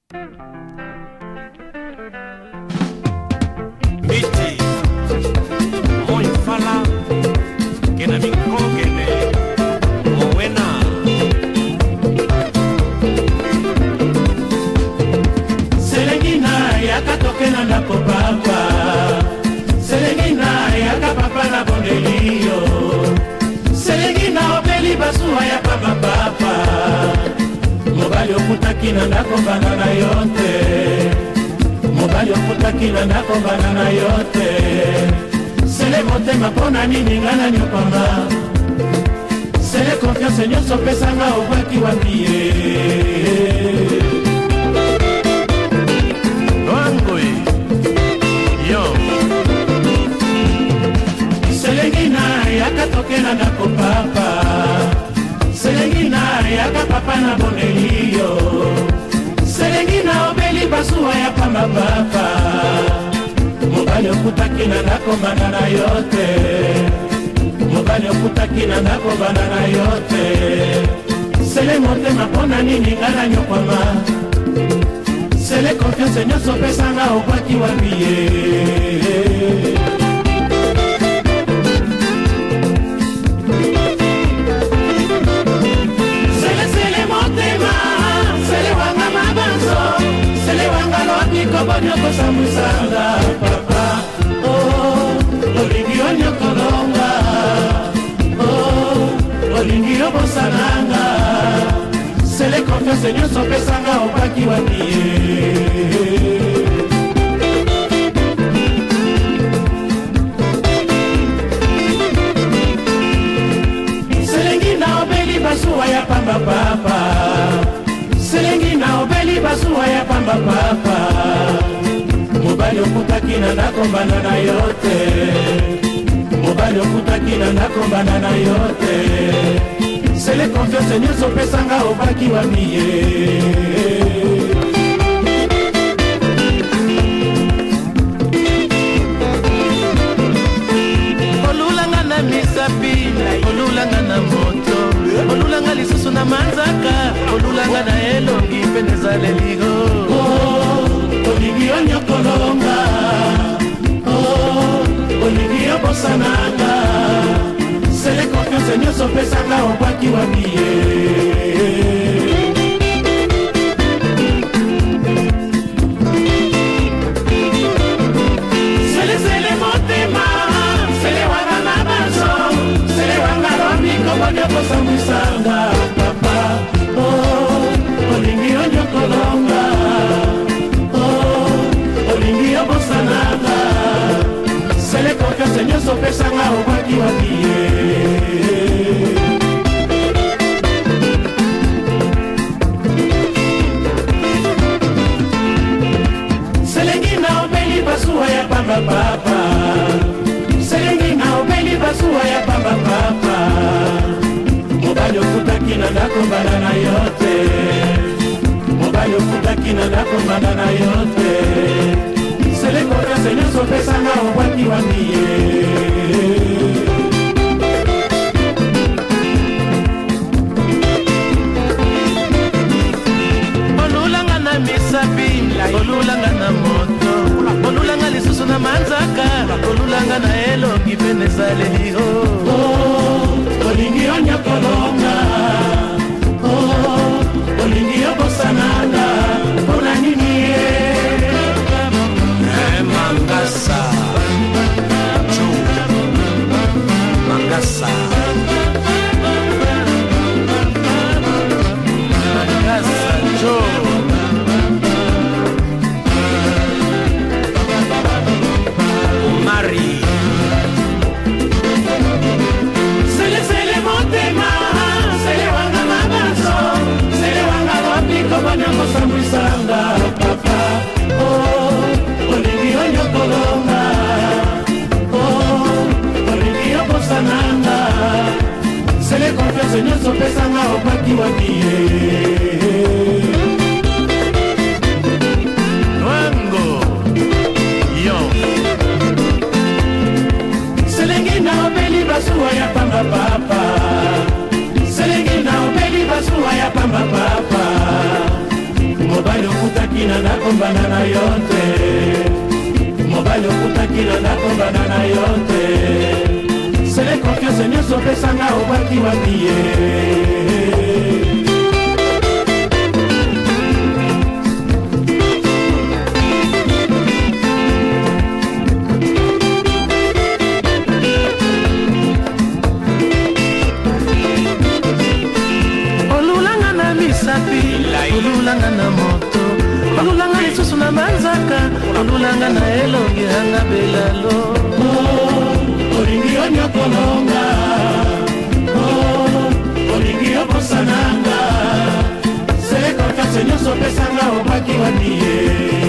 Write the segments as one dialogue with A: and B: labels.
A: Miti Moi fala Kena minko kene Mowena Selengina yaka tokena ndako papa Selengina yaka papa na bondelio Selengina obeli basuwa ya papa papa Mobali okutaki na ndako banana yote Mobali okutaki na ndako banana yote Sele motema pona nini ngana nyopamba Sele confiance nyonso pesanga obaki wapie Noangoi Yo Selengina yaka tokena ndako papa Selengina yaka papa na bonelio Selengina obeli basuwa ya pamba papa Mobali okutaki na ndako banana yote Mobali okutaki na ndako banana yote Sele motema pona nini ngana nyokwama Sele confiance nyonso pesanga obaki wapie Nyoko samusanga papa oh olingi onyokolonga oh olingi obosananga Sele confiance nyonso pesanga obaki wapie Selengina obeli basuwa ya pamba papa Selengina obeli basuwa ya pamba papa Mobali okutaki na ndako banana yote Mobali okutaki na ndako banana yote Sele confiance nyonso pesanga obaki wapie Olulanga na misapi Olulanga na moto Olulanga lisusu na manzaka Olulanga na elongi peneza leligo Olingi onyokolonga Olingi obosananga Sele confiance nyonso pesanga obaki wapie Sele motema Sele wanga na baso Sele wanga lomiko bonyoko samusanga papa Olingi onyokolonga Sele confiance nyonso pesanga obaki wapie Selengina obeli basuwa ya pamba papa Selengina obeli basuwa ya pamba papa Mobali okutaki na ndako banana yote Mobali okutaki na ndako banana yote Sele confiance nyonso pesanga obaki wapie Olulanga na misapi Olulanga na moto Olulanga lisusu na manzaka Olulanga na elongi peneza leligo Olingi onyokolonga Olingi obosananga Pona nini Mangasa Mangasa Mangasa Joe Mari Sele motema Sele wanga mabaso Sele wanga lopiko banyoko samusanga papa Olingi onyokolonga Olingi obosananga Sele confiance nyonso pesanga obaki wapie Noango Yo Selengina obeli basuwa ya pamba papa Selengina obeli basuwa ya pamba papa Mobali okutaki na nakombana na yo te, mobali okutaki na nakombana na yo te. Sele confiance nyonso opesanga obaki wapi ye?
B: olulanga na moto, olulanga lisusu na manzaka, olulanga na elongi anga belalo.
A: Olingi onyokolonga, olingi okosananga, sele konfiance nyonso opesanga obaki wapi ye?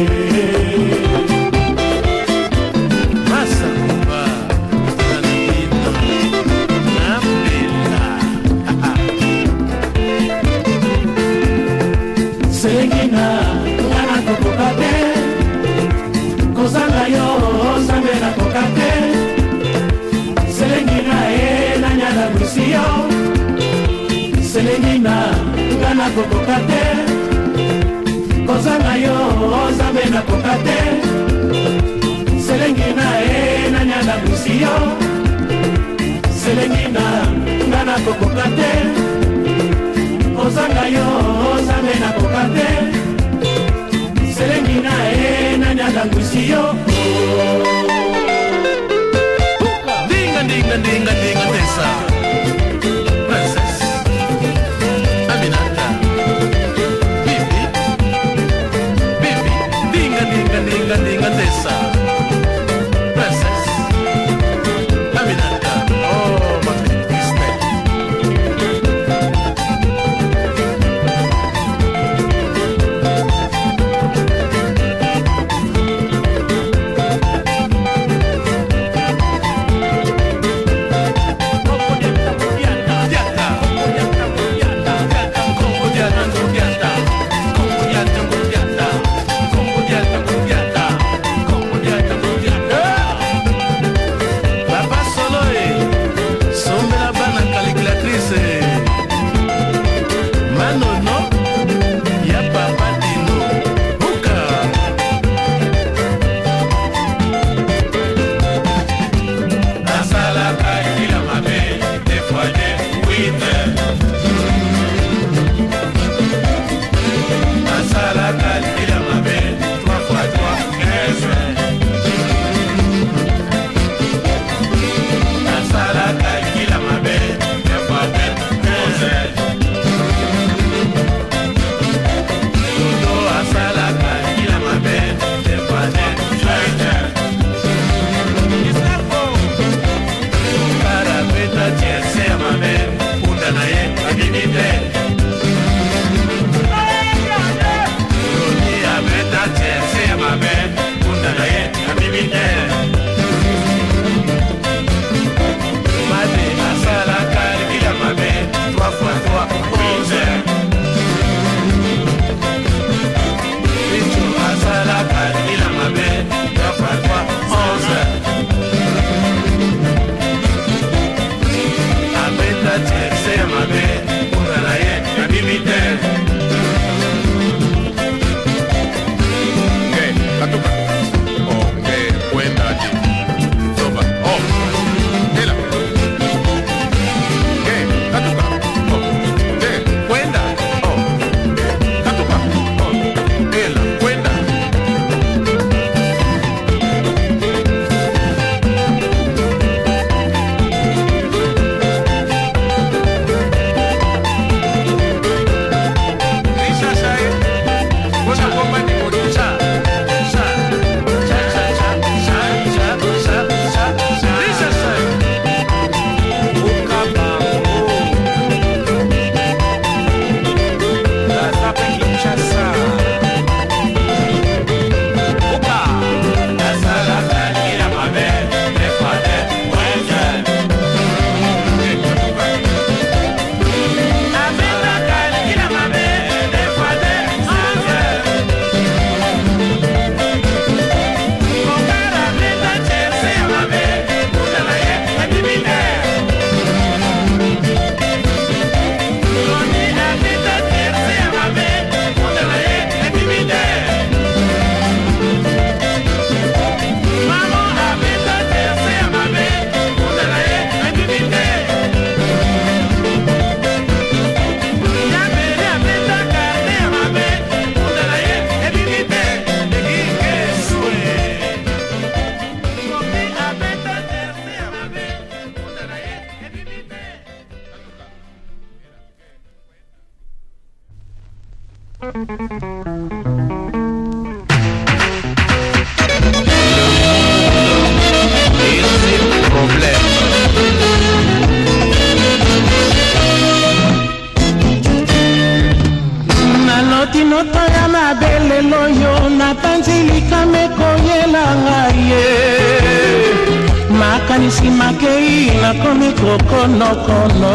B: Masa kuba
A: selengina ngana kokoka te, kozanga yo nzambe nakoka te. Selengina nanyala bwisi yo, selengina ngana kokoka te, kozanga yo nzambe nakoka te. Selengina nanyala bwisi yo, selengina ngana kokoka te, kozanga yo nzambe nakoka te. Selengina nanyala bwisi yo.
B: Dinga dinga dinga tesa Princess Aminata Bibi Bibi dinga dinga dinga dinga tesa Princess Aminata. Oh, ma petite Naloto ya mabele loyo napanzilika mekoyela ngaye makanisi makei nakomi kokonokono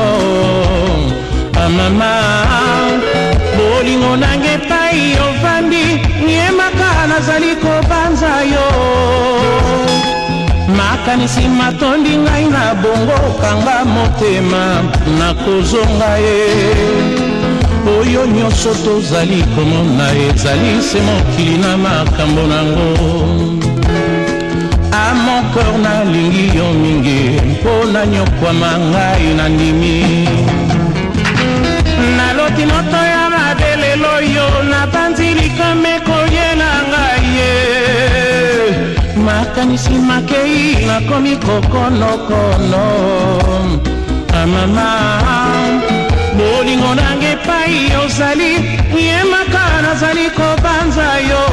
B: amama bolingo nange pai ovandi yemaka nazali kobanza yo makanisi matondi ngai na bongo kanga motema nakozonga ye oyo nyonso tozali komona ezali se mokili na makambo nango a mon cœur nalingi yo mingi mpo nanyokwama ngai na ndimi naloti moto ya mabelelo yo napanzilika mekoyela ngai ye makanisi makei nakomi kokonokono amama bolingo nange pai ozali yemaka nazali kobanza yo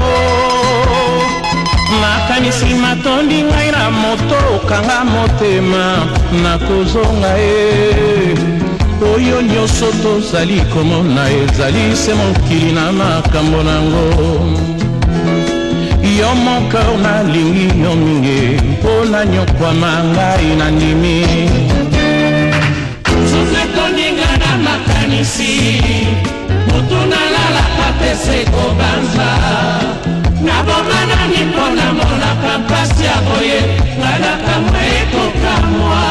B: makanisi matondi ngai na moto kanga motema nakozonga ye oyo nyonso tozali komona ezali se mokili na makambo nango yo mon cœur nalingi yo mingi mpo nanyokwama ngai na ndimi
A: toninga na makanisi mutu nalalaka pese kobanza nabomanani mpona monaka mpasi ya boye ngalaka mwa ekokamwa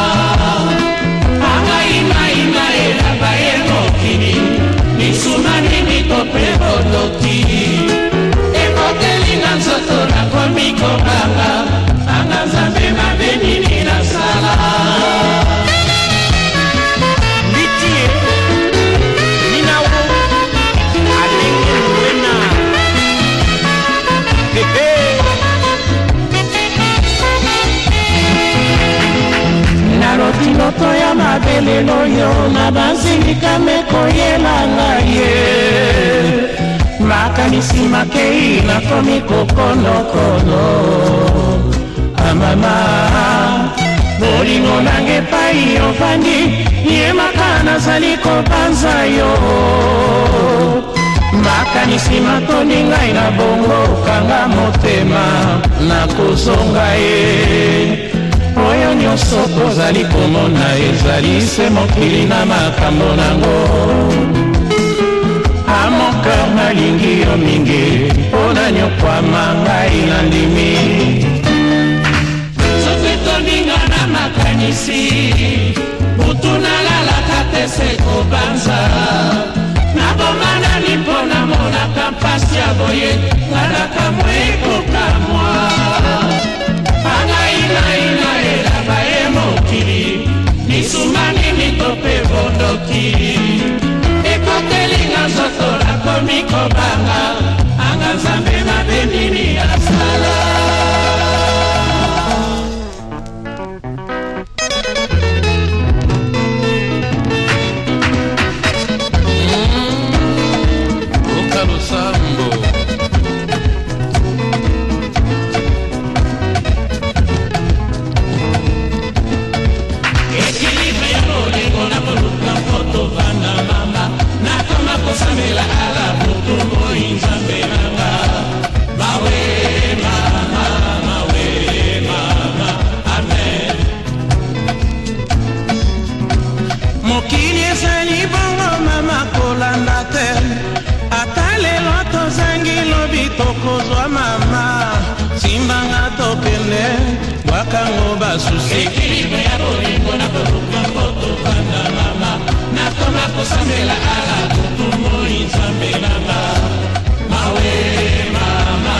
A: angaimaima elaba ye mokili misumani mikope bodoki ekotelinga nzoto nakomi kobanga anga nzambe mabe nini nasala naloto ya mabelelo yo nabanzilika mekoyela ngai ye makanisi makei nakomi kokonokono amama bolingo nange pai ovandi yemaka nazali kobanza yo makanisi matondi ngai na bongo kanga motema nakozonga ye oyo nyonso tozali komona ezali se mokili na makambo nango a mon cœur nalingi yo mingi mpo nanyokwama ngai na ndimi soki toninga na makanisi butu nalalaka te se kobanza nabomanani mpo namonaka mpasi ya boye ngalaka mwa ekokamwa angaimaina elaba ye mokili misumani mitope bondoki ekotelinga nzoto nakomi kobanga anga nzambe mabe nini asala Samela ala butu moi nzambe nanga mawe mama amen mokili ezali bongo mama kolanda te ata lelo tozangi lobi tokozwa mama simbanga tokende bwakango basusi ekilibre ya bolingo na koluka mpoto banda mama nakoma kosamela ala butu moi nzambe nanga mawe mama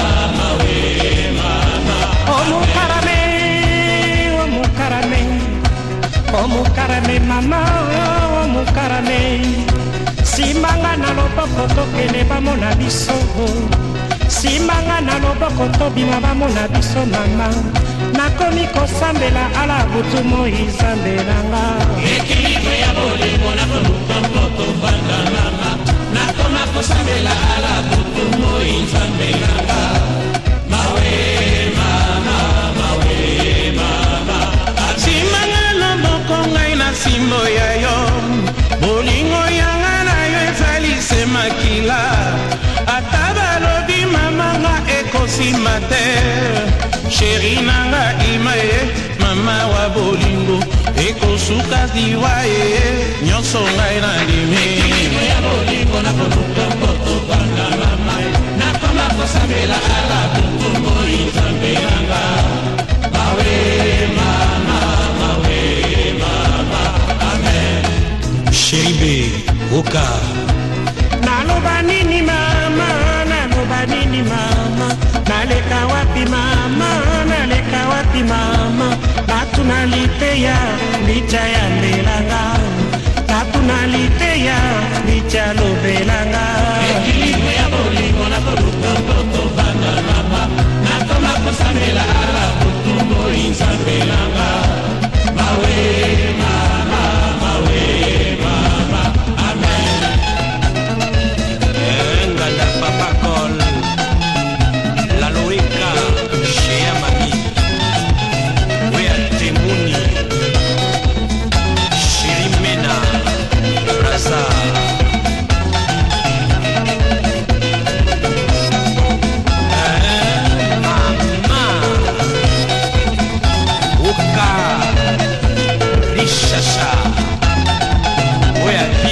A: omukarame mama omukarame simbanga na loboko tokende bamona biso simbanga na loboko tobima bamona biso mama nakomi kosambela ala butu moi nzambe nanga ekilibre ya bolingo na koluka mpoto banda mama nakoma kosambela ala butumbo inzambelanga mawe mama mawe mama
B: simanga loboko ngai na simbo ya yo bolingo yanga na yo ezali se makila ata balobi mamanga ekosima te sheri nanga ima ye mama wa bolingo ekosuka diwa ye nyonso ngai na limi
A: ya bolingo na koluka mpoto banga mama nakoma kosambela ala butumbo inzambelanga mawe mama mawe mama amen
B: sheribe oka
C: naloba nini mama naloba nini mama naleka wapi mama naleka wapi mama natuna liteya licha ya mbelanga natuna liteya licha lobelanga
A: ekilimu ya bolingo na koluka mpoto banga mama nakoma kosambela ala butumbo inzambelanga mawe mama mawe mama amen
B: nganda papa kol la loika chez Amami wea temuni shirimena brasa mama uka rishasha wea pi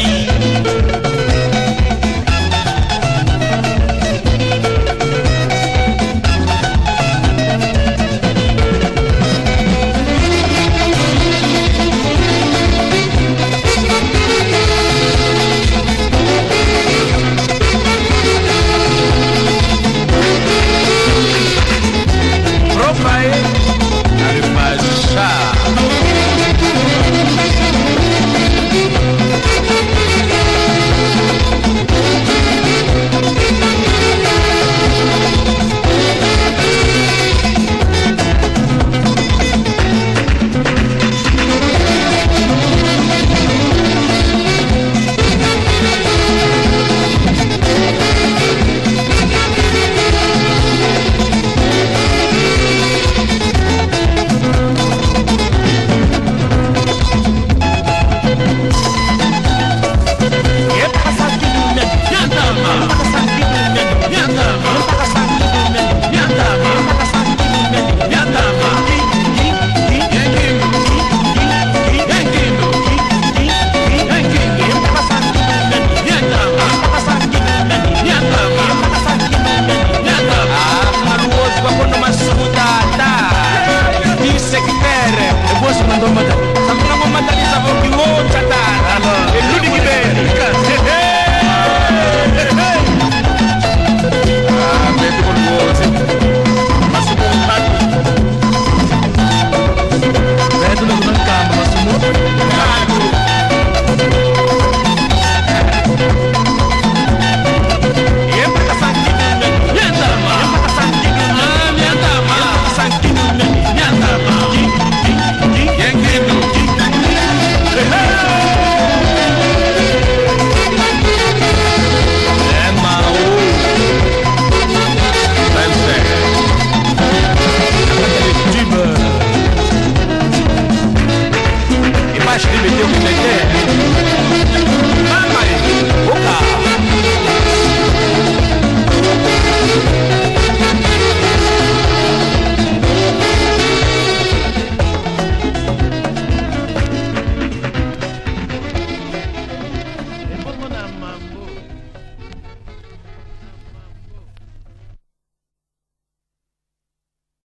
B: Imagine me deu que